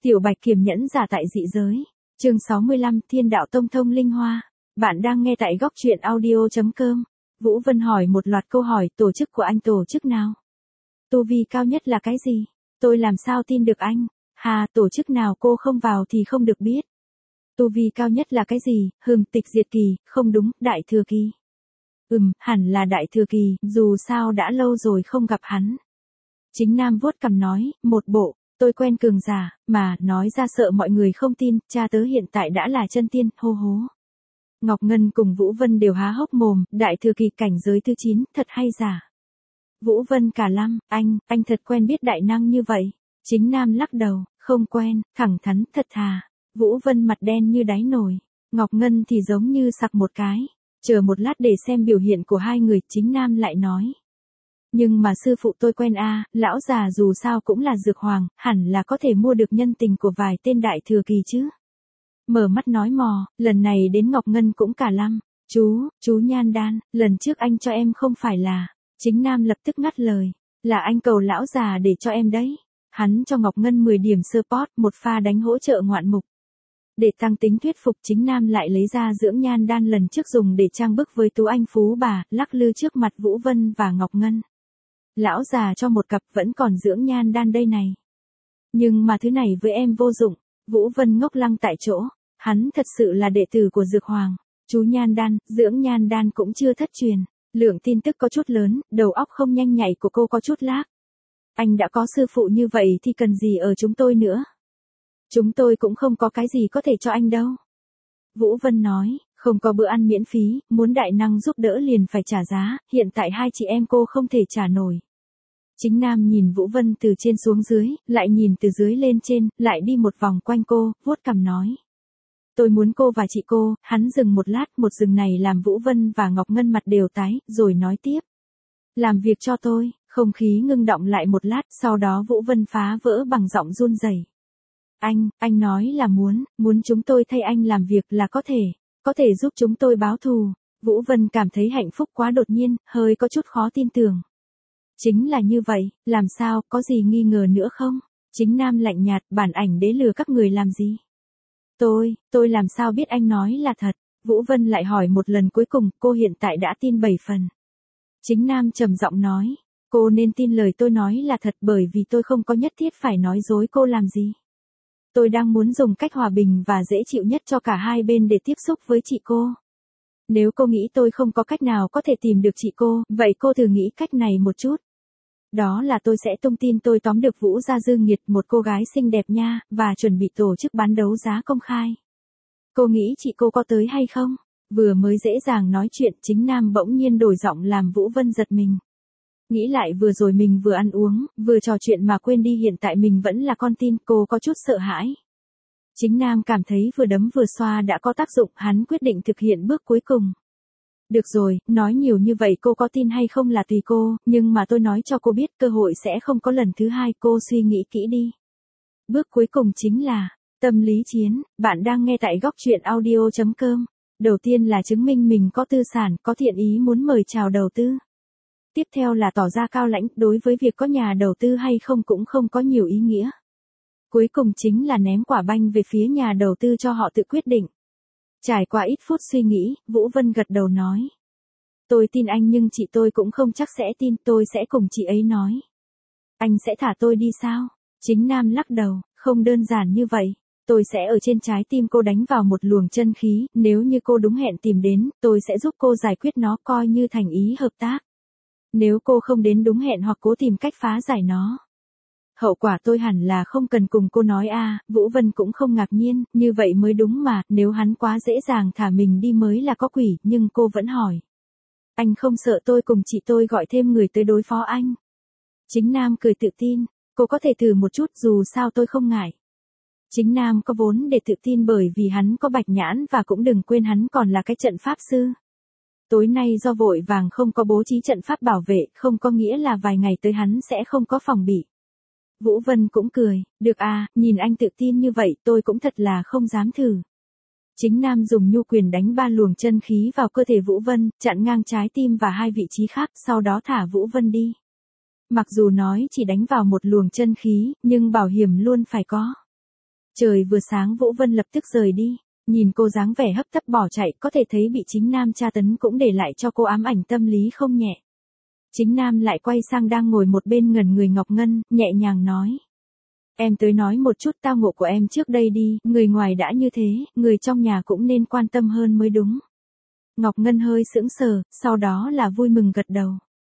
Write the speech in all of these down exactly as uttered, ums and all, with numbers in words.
Tiểu Bạch kiềm nhẫn giả tại dị giới. Chương sáu mươi lăm, Thiên đạo tông thông linh hoa. Bạn đang nghe tại góc truyện audio chấm com. Vũ Vân hỏi một loạt câu hỏi, tổ chức của anh tổ chức nào? Tu vi cao nhất là cái gì? Tôi làm sao tin được anh? Hà, tổ chức nào cô không vào thì không được biết. Tu vi cao nhất là cái gì? Hừm, tịch diệt kỳ, không đúng, đại thừa kỳ. Ừm, hẳn là đại thừa kỳ, dù sao đã lâu rồi không gặp hắn. Chính Nam vuốt cằm nói, một bộ, tôi quen cường giả, mà, nói ra sợ mọi người không tin, cha tớ hiện tại đã là chân tiên, hô hố. Ngọc Ngân cùng Vũ Vân đều há hốc mồm, đại thừa kỳ cảnh giới thứ chín, thật hay giả? Vũ Vân cả lăm, anh, anh thật quen biết đại năng như vậy. Chính Nam lắc đầu, không quen, thẳng thắn, thật thà. Vũ Vân mặt đen như đáy nồi, Ngọc Ngân thì giống như sặc một cái. Chờ một lát để xem biểu hiện của hai người, Chính Nam lại nói. Nhưng mà sư phụ tôi quen a, lão già dù sao cũng là dược hoàng, hẳn là có thể mua được nhân tình của vài tên đại thừa kỳ chứ. Mở mắt nói mò, lần này đến Ngọc Ngân cũng cả lăm. Chú, chú Nhan Đan, lần trước anh cho em không phải là. Chính Nam lập tức ngắt lời, là anh cầu lão già để cho em đấy. Hắn cho Ngọc Ngân mười điểm support, một pha đánh hỗ trợ ngoạn mục. Để tăng tính thuyết phục, Chính Nam lại lấy ra dưỡng nhan đan lần trước dùng để trang bức với tú anh phú bà, lắc lư trước mặt Vũ Vân và Ngọc Ngân. Lão già cho một cặp, vẫn còn dưỡng nhan đan đây này. Nhưng mà thứ này với em vô dụng. Vũ Vân ngốc lăng tại chỗ, hắn thật sự là đệ tử của Dược Hoàng. Chú nhan đan, dưỡng nhan đan cũng chưa thất truyền. Lượng tin tức có chút lớn, đầu óc không nhanh nhạy của cô có chút lag. Anh đã có sư phụ như vậy thì cần gì ở chúng tôi nữa? Chúng tôi cũng không có cái gì có thể cho anh đâu. Vũ Vân nói, không có bữa ăn miễn phí, muốn đại năng giúp đỡ liền phải trả giá, hiện tại hai chị em cô không thể trả nổi. Chính Nam nhìn Vũ Vân từ trên xuống dưới, lại nhìn từ dưới lên trên, lại đi một vòng quanh cô, vuốt cằm nói. Tôi muốn cô và chị cô, hắn dừng một lát, một dừng này làm Vũ Vân và Ngọc Ngân mặt đều tái, rồi nói tiếp. Làm việc cho tôi, không khí ngưng động lại một lát, sau đó Vũ Vân phá vỡ bằng giọng run rẩy. Anh, anh nói là muốn, muốn chúng tôi thay anh làm việc là có thể, có thể giúp chúng tôi báo thù. Vũ Vân cảm thấy hạnh phúc quá đột nhiên, hơi có chút khó tin tưởng. Chính là như vậy, làm sao, có gì nghi ngờ nữa không? Chính Nam lạnh nhạt, bản ảnh đế lừa các người làm gì? Tôi, tôi làm sao biết anh nói là thật? Vũ Vân lại hỏi một lần cuối cùng, cô hiện tại đã tin bảy phần. Chính Nam trầm giọng nói, cô nên tin lời tôi nói là thật bởi vì tôi không có nhất thiết phải nói dối cô làm gì. Tôi đang muốn dùng cách hòa bình và dễ chịu nhất cho cả hai bên để tiếp xúc với chị cô. Nếu cô nghĩ tôi không có cách nào có thể tìm được chị cô, vậy cô thử nghĩ cách này một chút. Đó là tôi sẽ tung tin tôi tóm được Vũ Gia Dư Nghiệt, một cô gái xinh đẹp nha, và chuẩn bị tổ chức bán đấu giá công khai. Cô nghĩ chị cô có tới hay không? Vừa mới dễ dàng nói chuyện, Chính Nam bỗng nhiên đổi giọng làm Vũ Vân giật mình. Nghĩ lại vừa rồi mình vừa ăn uống, vừa trò chuyện mà quên đi hiện tại mình vẫn là con tin, cô có chút sợ hãi. Chính Nam cảm thấy vừa đấm vừa xoa đã có tác dụng, hắn quyết định thực hiện bước cuối cùng. Được rồi, nói nhiều như vậy cô có tin hay không là tùy cô, nhưng mà tôi nói cho cô biết cơ hội sẽ không có lần thứ hai, cô suy nghĩ kỹ đi. Bước cuối cùng chính là, tâm lý chiến, bạn đang nghe tại góc truyện audio chấm com. Đầu tiên là chứng minh mình có tư sản, có thiện ý muốn mời chào đầu tư. Tiếp theo là tỏ ra cao lãnh, đối với việc có nhà đầu tư hay không cũng không có nhiều ý nghĩa. Cuối cùng chính là ném quả banh về phía nhà đầu tư cho họ tự quyết định. Trải qua ít phút suy nghĩ, Vũ Vân gật đầu nói. Tôi tin anh nhưng chị tôi cũng không chắc sẽ tin, tôi sẽ cùng chị ấy nói. Anh sẽ thả tôi đi sao? Chính Nam lắc đầu, không đơn giản như vậy. Tôi sẽ ở trên trái tim cô đánh vào một luồng chân khí, nếu như cô đúng hẹn tìm đến, tôi sẽ giúp cô giải quyết nó coi như thành ý hợp tác. Nếu cô không đến đúng hẹn hoặc cố tìm cách phá giải nó. Hậu quả tôi hẳn là không cần cùng cô nói a. À, Vũ Vân cũng không ngạc nhiên, như vậy mới đúng mà, nếu hắn quá dễ dàng thả mình đi mới là có quỷ, nhưng cô vẫn hỏi. Anh không sợ tôi cùng chị tôi gọi thêm người tới đối phó anh? Chính Nam cười tự tin, cô có thể thử một chút dù sao tôi không ngại. Chính Nam có vốn để tự tin bởi vì hắn có bạch nhãn và cũng đừng quên hắn còn là cái trận pháp sư. Tối nay do vội vàng không có bố trí trận pháp bảo vệ, không có nghĩa là vài ngày tới hắn sẽ không có phòng bị. Vũ Vân cũng cười, được à, nhìn anh tự tin như vậy tôi cũng thật là không dám thử. Chính Nam dùng nhu quyền đánh ba luồng chân khí vào cơ thể Vũ Vân, chặn ngang trái tim và hai vị trí khác, sau đó thả Vũ Vân đi. Mặc dù nói chỉ đánh vào một luồng chân khí, nhưng bảo hiểm luôn phải có. Trời vừa sáng Vũ Vân lập tức rời đi, nhìn cô dáng vẻ hấp tấp bỏ chạy có thể thấy bị chính nam tra tấn cũng để lại cho cô ám ảnh tâm lý không nhẹ. Chính nam lại quay sang đang ngồi một bên ngẩn người Ngọc Ngân, nhẹ nhàng nói. Em tới nói một chút tao ngộ của em trước đây đi, người ngoài đã như thế, người trong nhà cũng nên quan tâm hơn mới đúng. Ngọc Ngân hơi sững sờ, sau đó là vui mừng gật đầu.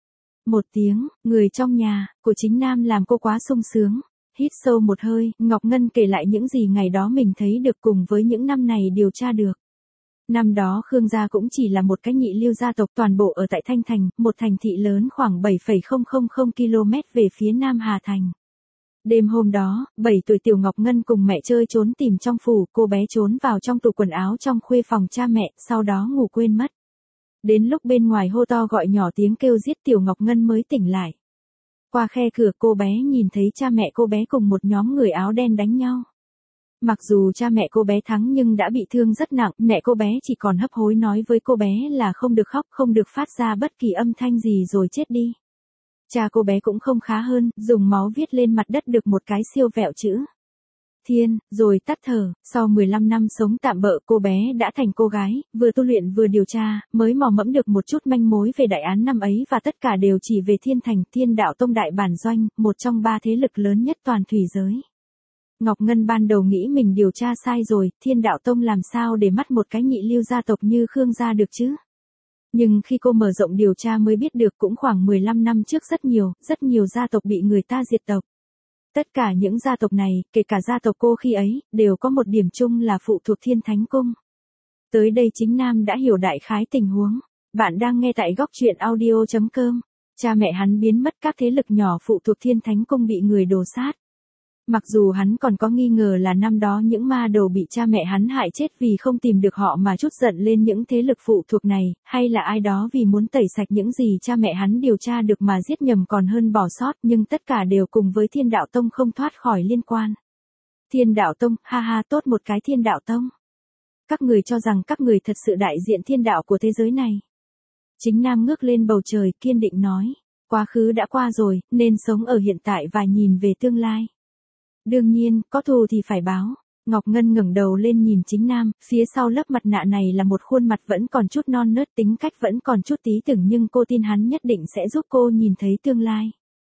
Một tiếng, người trong nhà, của chính nam làm cô quá sung sướng. Hít sâu một hơi, Ngọc Ngân kể lại những gì ngày đó mình thấy được cùng với những năm này điều tra được. Năm đó Khương gia cũng chỉ là một cái nhị lưu gia tộc toàn bộ ở tại Thanh Thành, một thành thị lớn khoảng bảy phẩy không không không ki lô mét về phía nam Hà Thành. Đêm hôm đó, bảy tuổi tiểu Ngọc Ngân cùng mẹ chơi trốn tìm trong phủ, cô bé trốn vào trong tủ quần áo trong khuê phòng cha mẹ, sau đó ngủ quên mất. Đến lúc bên ngoài hô to gọi nhỏ tiếng kêu giết tiểu Ngọc Ngân mới tỉnh lại. Qua khe cửa cô bé nhìn thấy cha mẹ cô bé cùng một nhóm người áo đen đánh nhau. Mặc dù cha mẹ cô bé thắng nhưng đã bị thương rất nặng, mẹ cô bé chỉ còn hấp hối nói với cô bé là không được khóc, không được phát ra bất kỳ âm thanh gì rồi chết đi. Cha cô bé cũng không khá hơn, dùng máu viết lên mặt đất được một cái siêu vẹo chữ Thiên, rồi tắt thở. Sau mười lăm năm sống tạm bợ cô bé đã thành cô gái, vừa tu luyện vừa điều tra, mới mò mẫm được một chút manh mối về đại án năm ấy và tất cả đều chỉ về Thiên Thành, Thiên Đạo Tông đại bản doanh, một trong ba thế lực lớn nhất toàn thủy giới. Ngọc Ngân ban đầu nghĩ mình điều tra sai rồi, Thiên Đạo Tông làm sao để mắt một cái nhị lưu gia tộc như Khương gia được chứ? Nhưng khi cô mở rộng điều tra mới biết được cũng khoảng mười lăm năm trước rất nhiều, rất nhiều gia tộc bị người ta diệt tộc. Tất cả những gia tộc này, kể cả gia tộc cô khi ấy, đều có một điểm chung là phụ thuộc Thiên Thánh Cung. Tới đây chính Nam đã hiểu đại khái tình huống. Bạn đang nghe tại góc truyện audio chấm com. Cha mẹ hắn biến mất, các thế lực nhỏ phụ thuộc Thiên Thánh Cung bị người đồ sát. Mặc dù hắn còn có nghi ngờ là năm đó những ma đầu bị cha mẹ hắn hại chết vì không tìm được họ mà trút giận lên những thế lực phụ thuộc này, hay là ai đó vì muốn tẩy sạch những gì cha mẹ hắn điều tra được mà giết nhầm còn hơn bỏ sót, nhưng tất cả đều cùng với Thiên Đạo Tông không thoát khỏi liên quan. Thiên Đạo Tông, ha ha, tốt một cái Thiên Đạo Tông. Các người cho rằng các người thật sự đại diện thiên đạo của thế giới này. Chính Nam ngước lên bầu trời kiên định nói, quá khứ đã qua rồi, nên sống ở hiện tại và nhìn về tương lai. Đương nhiên, có thù thì phải báo. Ngọc Ngân ngẩng đầu lên nhìn chính Nam, phía sau lớp mặt nạ này là một khuôn mặt vẫn còn chút non nớt, tính cách vẫn còn chút tí tưởng, nhưng cô tin hắn nhất định sẽ giúp cô nhìn thấy tương lai.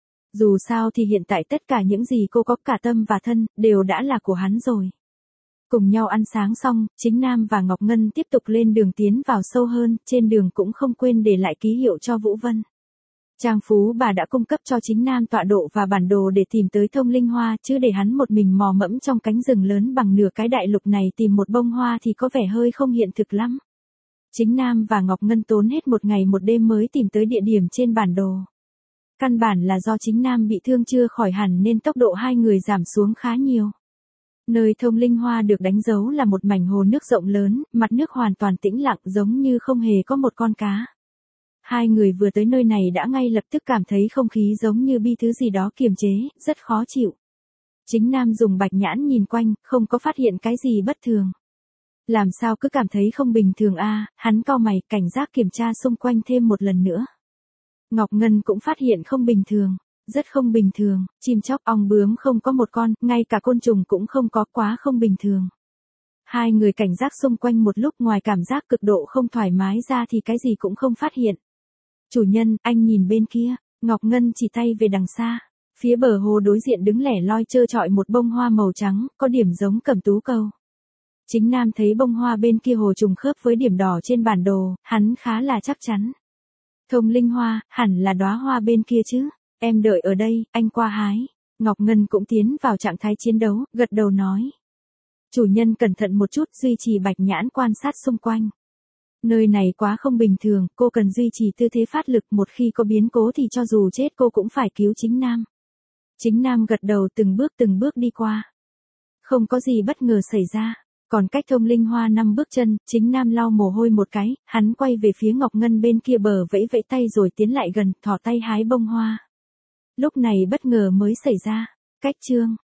Dù sao thì hiện tại tất cả những gì cô có cả tâm và thân, đều đã là của hắn rồi. Cùng nhau ăn sáng xong, chính Nam và Ngọc Ngân tiếp tục lên đường tiến vào sâu hơn, trên đường cũng không quên để lại ký hiệu cho Vũ Vân. Trang Phú bà đã cung cấp cho chính Nam tọa độ và bản đồ để tìm tới Thông Linh Hoa, chứ để hắn một mình mò mẫm trong cánh rừng lớn bằng nửa cái đại lục này tìm một bông hoa thì có vẻ hơi không hiện thực lắm. Chính Nam và Ngọc Ngân tốn hết một ngày một đêm mới tìm tới địa điểm trên bản đồ. Căn bản là do chính Nam bị thương chưa khỏi hẳn nên tốc độ hai người giảm xuống khá nhiều. Nơi Thông Linh Hoa được đánh dấu là một mảnh hồ nước rộng lớn, mặt nước hoàn toàn tĩnh lặng giống như không hề có một con cá. Hai người vừa tới nơi này đã ngay lập tức cảm thấy không khí giống như bị thứ gì đó kiềm chế, rất khó chịu. Chính Nam dùng bạch nhãn nhìn quanh, không có phát hiện cái gì bất thường. Làm sao cứ cảm thấy không bình thường a? À, hắn cau mày, cảnh giác kiểm tra xung quanh thêm một lần nữa. Ngọc Ngân cũng phát hiện không bình thường, rất không bình thường, chim chóc ong bướm không có một con, ngay cả côn trùng cũng không có, quá không bình thường. Hai người cảnh giác xung quanh một lúc, ngoài cảm giác cực độ không thoải mái ra thì cái gì cũng không phát hiện. Chủ nhân, anh nhìn bên kia. Ngọc Ngân chỉ tay về đằng xa. Phía bờ hồ đối diện đứng lẻ loi trơ trọi một bông hoa màu trắng, có điểm giống cẩm tú cầu. Chính Nam thấy bông hoa bên kia hồ trùng khớp với điểm đỏ trên bản đồ, hắn khá là chắc chắn. Thông Linh Hoa, hẳn là đóa hoa bên kia chứ. Em đợi ở đây, anh qua hái. Ngọc Ngân cũng tiến vào trạng thái chiến đấu, gật đầu nói. Chủ nhân cẩn thận một chút, duy trì bạch nhãn quan sát xung quanh. Nơi này quá không bình thường, cô cần duy trì tư thế phát lực, một khi có biến cố thì cho dù chết cô cũng phải cứu chính Nam. Chính Nam gật đầu, từng bước từng bước đi qua. Không có gì bất ngờ xảy ra, còn cách Thông Linh Hoa năm bước chân, chính Nam lau mồ hôi một cái, hắn quay về phía Ngọc Ngân bên kia bờ vẫy vẫy tay rồi tiến lại gần, thò tay hái bông hoa. Lúc này bất ngờ mới xảy ra, cách chương.